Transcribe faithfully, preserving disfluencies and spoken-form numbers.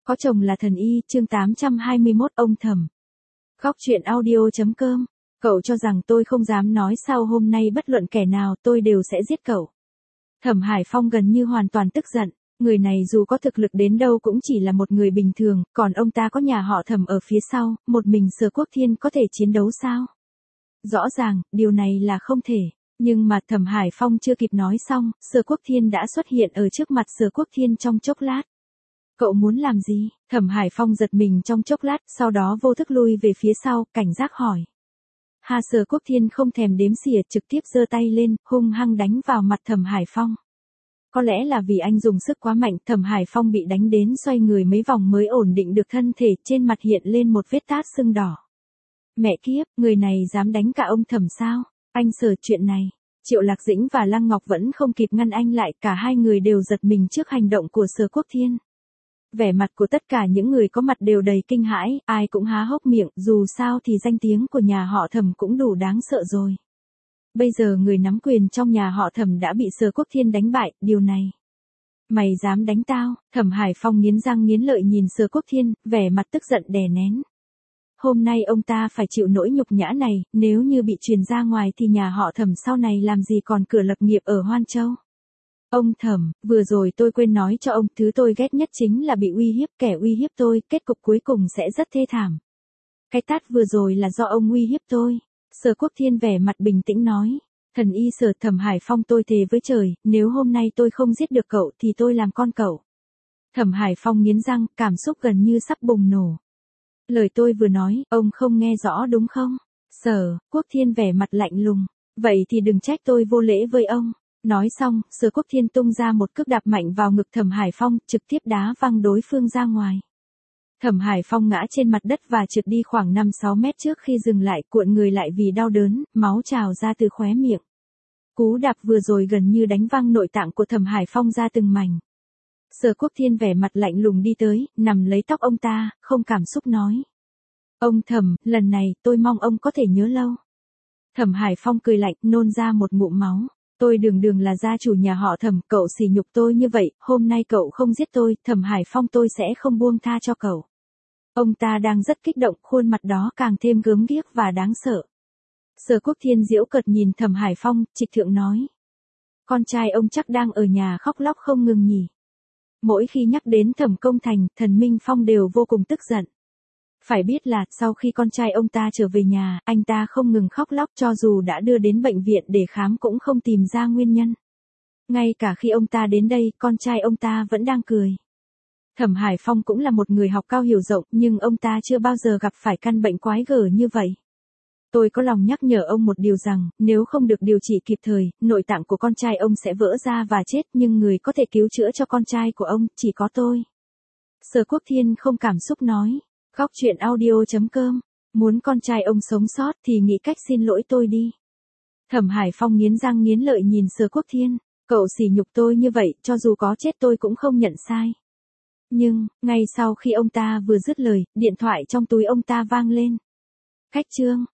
Có chồng là thần y, chương tám trăm hai mươi mốt ông thầm. Góc chuyện audio.com. Cậu cho rằng tôi không dám nói sao hôm nay bất luận kẻ nào tôi đều sẽ giết cậu. Thẩm Hải Phong gần như hoàn toàn tức giận. Người này dù có thực lực đến đâu cũng chỉ là một người bình thường, còn ông ta có nhà họ Thẩm ở phía sau, một mình Sở Quốc Thiên có thể chiến đấu sao? Rõ ràng, điều này là không thể. Nhưng mà Thẩm Hải Phong chưa kịp nói xong, Sở Quốc Thiên đã xuất hiện ở trước mặt Sở Quốc Thiên trong chốc lát. Cậu muốn làm gì? Thẩm Hải Phong giật mình trong chốc lát, sau đó vô thức lui về phía sau, cảnh giác hỏi. Hà Sở Quốc Thiên không thèm đếm xỉa, trực tiếp giơ tay lên, hung hăng đánh vào mặt Thẩm Hải Phong. Có lẽ là vì anh dùng sức quá mạnh, Thẩm Hải Phong bị đánh đến xoay người mấy vòng mới ổn định được thân thể, trên mặt hiện lên một vết tát sưng đỏ. Mẹ kiếp, người này dám đánh cả ông Thẩm sao? Anh Sở, chuyện này. Triệu Lạc Dĩnh và Lăng Ngọc vẫn không kịp ngăn anh lại, cả hai người đều giật mình trước hành động của Sở Quốc Thiên. Vẻ mặt của tất cả những người có mặt đều đầy kinh hãi, ai cũng há hốc miệng, dù sao thì danh tiếng của nhà họ Thẩm cũng đủ đáng sợ rồi. Bây giờ người nắm quyền trong nhà họ Thẩm đã bị Sở Quốc Thiên đánh bại, điều này. Mày dám đánh tao? Thẩm Hải Phong nghiến răng nghiến lợi nhìn Sở Quốc Thiên, vẻ mặt tức giận đè nén. Hôm nay ông ta phải chịu nỗi nhục nhã này, nếu như bị truyền ra ngoài thì nhà họ Thẩm sau này làm gì còn cửa lập nghiệp ở Hoan Châu. Ông Thẩm, vừa rồi tôi quên nói cho ông, thứ tôi ghét nhất chính là bị uy hiếp, kẻ uy hiếp tôi, kết cục cuối cùng sẽ rất thê thảm. Cái tát vừa rồi là do ông uy hiếp tôi. Sở Quốc Thiên vẻ mặt bình tĩnh nói. Thần y Sở, Thẩm Hải Phong, tôi thề với trời, nếu hôm nay tôi không giết được cậu thì tôi làm con cậu. Thẩm Hải Phong nghiến răng, cảm xúc gần như sắp bùng nổ. Lời tôi vừa nói, ông không nghe rõ đúng không? Sở Quốc Thiên vẻ mặt lạnh lùng. Vậy thì đừng trách tôi vô lễ với ông. Nói xong, Sở Quốc Thiên tung ra một cước đạp mạnh vào ngực Thẩm Hải Phong, trực tiếp đá văng đối phương ra ngoài. Thẩm Hải Phong ngã trên mặt đất và trượt đi khoảng năm sáu mét trước khi dừng lại, cuộn người lại vì đau đớn, máu trào ra từ khóe miệng. Cú đạp vừa rồi gần như đánh văng nội tạng của Thẩm Hải Phong ra từng mảnh. Sở Quốc Thiên vẻ mặt lạnh lùng đi tới, nằm lấy tóc ông ta, không cảm xúc nói. Ông Thẩm, lần này tôi mong ông có thể nhớ lâu. Thẩm Hải Phong cười lạnh, nôn ra một ngụm máu. Tôi đường đường là gia chủ nhà họ Thẩm, cậu sỉ nhục tôi như vậy, hôm nay cậu không giết tôi, Thẩm Hải Phong tôi sẽ không buông tha cho cậu. Ông ta đang rất kích động, khuôn mặt đó càng thêm gớm ghiếc và đáng sợ. Sở Quốc Thiên giễu cợt nhìn Thẩm Hải Phong, trịch thượng nói. Con trai ông chắc đang ở nhà khóc lóc không ngừng nhỉ. Mỗi khi nhắc đến Thẩm Công Thành, Thần Minh Phong đều vô cùng tức giận. Phải biết là, sau khi con trai ông ta trở về nhà, anh ta không ngừng khóc lóc, cho dù đã đưa đến bệnh viện để khám cũng không tìm ra nguyên nhân. Ngay cả khi ông ta đến đây, con trai ông ta vẫn đang cười. Thẩm Hải Phong cũng là một người học cao hiểu rộng, nhưng ông ta chưa bao giờ gặp phải căn bệnh quái gở như vậy. Tôi có lòng nhắc nhở ông một điều rằng, nếu không được điều trị kịp thời, nội tạng của con trai ông sẽ vỡ ra và chết, nhưng người có thể cứu chữa cho con trai của ông, chỉ có tôi. Sở Quốc Thiên không cảm xúc nói. Góc chuyện audio.com. Muốn con trai ông sống sót thì nghĩ cách xin lỗi tôi đi. Thẩm Hải Phong nghiến răng nghiến lợi nhìn Sở Quốc Thiên. Cậu sỉ nhục tôi như vậy, cho dù có chết tôi cũng không nhận sai. Nhưng, ngay sau khi ông ta vừa dứt lời, điện thoại trong túi ông ta vang lên. Khách trương.